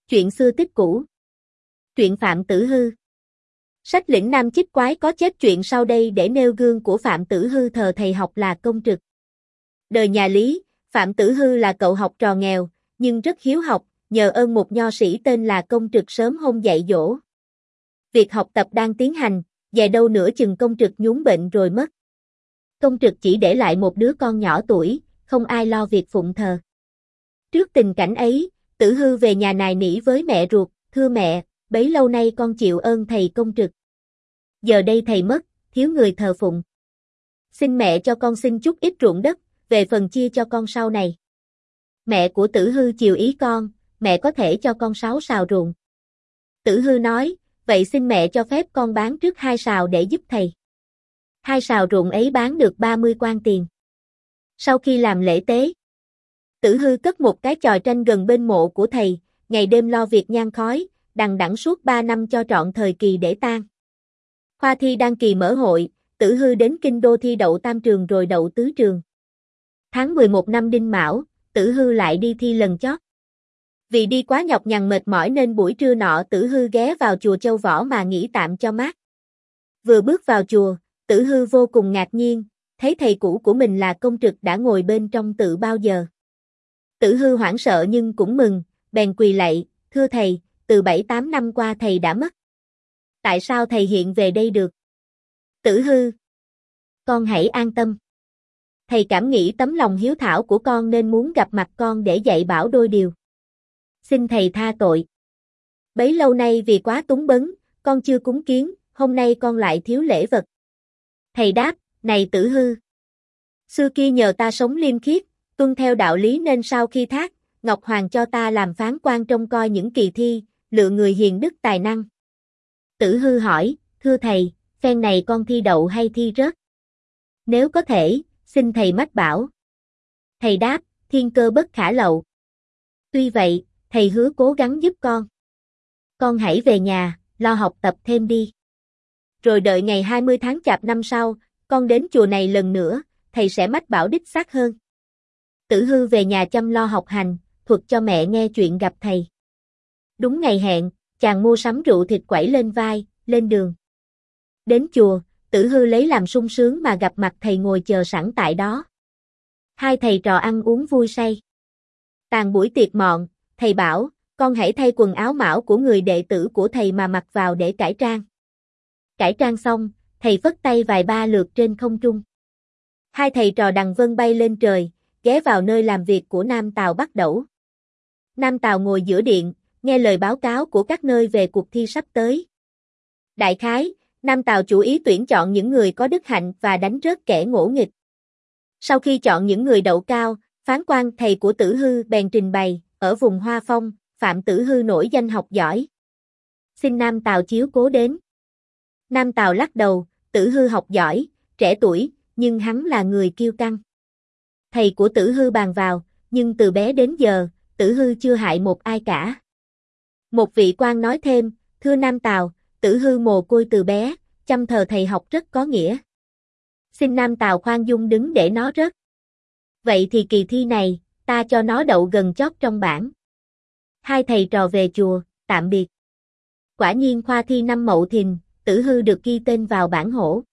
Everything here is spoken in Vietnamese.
Chuyện xưa tích cũ. Truyện Phạm Tử Hư. Sách Lĩnh Nam Chích Quái có chép chuyện sau đây để nêu gương của Phạm Tử Hư thờ thầy học là công trực. Đời nhà Lý, Phạm Tử Hư là cậu học trò nghèo, nhưng rất hiếu học, nhờ ơn một nho sĩ tên là Công Trực sớm hôm dạy dỗ. Việc học tập đang tiến hành, về đâu nửa chừng Công Trực nhún bệnh rồi mất. Công Trực chỉ để lại một đứa con nhỏ tuổi, không ai lo việc phụng thờ. Trước tình cảnh ấy, Tử Hư về nhà nài nỉ với mẹ ruột, thưa mẹ, bấy lâu nay con chịu ơn thầy Công Trực. Giờ đây thầy mất, thiếu người thờ phụng. Xin mẹ cho con xin chút ít ruộng đất, về phần chia cho con sau này. Mẹ của Tử Hư chiều ý con, mẹ có thể cho con 6 sào ruộng. Tử Hư nói, vậy xin mẹ cho phép con bán trước 2 sào để giúp thầy. 2 sào ruộng ấy bán được 30 quan tiền. Sau khi làm lễ tế, Tử Hư cất một cái chòi tranh gần bên mộ của thầy, ngày đêm lo việc nhang khói, đằng đẵng suốt 3 năm cho trọn thời kỳ để tang. Khoa thi đăng kỳ mở hội, Tử Hư đến kinh đô thi đậu tam trường rồi đậu tứ trường. Tháng 11 năm Đinh Mão, Tử Hư lại đi thi lần chót. Vì đi quá nhọc nhằn mệt mỏi nên buổi trưa nọ Tử Hư ghé vào chùa Châu Võ mà nghỉ tạm cho mát. Vừa bước vào chùa, Tử Hư vô cùng ngạc nhiên, thấy thầy cũ của mình là Công Trực đã ngồi bên trong tự bao giờ. Tử Hư hoảng sợ nhưng cũng mừng, bèn quỳ lạy, thưa thầy, từ 7-8 năm qua thầy đã mất. Tại sao thầy hiện về đây được? Tử Hư, con hãy an tâm. Thầy cảm nghĩ tấm lòng hiếu thảo của con nên muốn gặp mặt con để dạy bảo đôi điều. Xin thầy tha tội. Bấy lâu nay vì quá túng bấn, con chưa cúng kiến, hôm nay con lại thiếu lễ vật. Thầy đáp, này Tử Hư, xưa kia nhờ ta sống liêm khiết, tuân theo đạo lý nên sau khi thác, Ngọc Hoàng cho ta làm phán quan trông coi những kỳ thi, lựa người hiền đức tài năng. Tử Hư hỏi, thưa thầy, phen này con thi đậu hay thi rớt? Nếu có thể, xin thầy mách bảo. Thầy đáp, thiên cơ bất khả lậu. Tuy vậy, thầy hứa cố gắng giúp con. Con hãy về nhà, lo học tập thêm đi. Rồi đợi ngày 20 tháng Chạp năm sau, con đến chùa này lần nữa, thầy sẽ mách bảo đích xác hơn. Tử Hư về nhà chăm lo học hành, thuật cho mẹ nghe chuyện gặp thầy. Đúng ngày hẹn, chàng mua sắm rượu thịt quẩy lên vai, lên đường. Đến chùa, Tử Hư lấy làm sung sướng mà gặp mặt thầy ngồi chờ sẵn tại đó. Hai thầy trò ăn uống vui say. Tàn buổi tiệc mọn, thầy bảo, con hãy thay quần áo mão của người đệ tử của thầy mà mặc vào để cải trang. Cải trang xong, thầy phất tay vài ba lượt trên không trung. Hai thầy trò đằng vân bay lên trời, ghé vào nơi làm việc của Nam Tào Bắc Đẩu. Nam Tào ngồi giữa điện, nghe lời báo cáo của các nơi về cuộc thi sắp tới. Đại khái, Nam Tào chủ ý tuyển chọn những người có đức hạnh và đánh rớt kẻ ngỗ nghịch. Sau khi chọn những người đậu cao, phán quan thầy của Tử Hư bèn trình bày, ở vùng Hoa Phong, Phạm Tử Hư nổi danh học giỏi. Xin Nam Tào chiếu cố đến. Nam Tào lắc đầu, Tử Hư học giỏi, trẻ tuổi, nhưng hắn là người kiêu căng. Thầy của Tử Hư bàn vào, nhưng từ bé đến giờ, Tử Hư chưa hại một ai cả. Một vị quan nói thêm, thưa Nam Tào, Tử Hư mồ côi từ bé, chăm thờ thầy học rất có nghĩa. Xin Nam Tào khoan dung đứng để nó rớt. Vậy thì kỳ thi này, ta cho nó đậu gần chót trong bảng. Hai thầy trò về chùa, tạm biệt. Quả nhiên khoa thi năm Mậu Thìn, Tử Hư được ghi tên vào bảng hổ.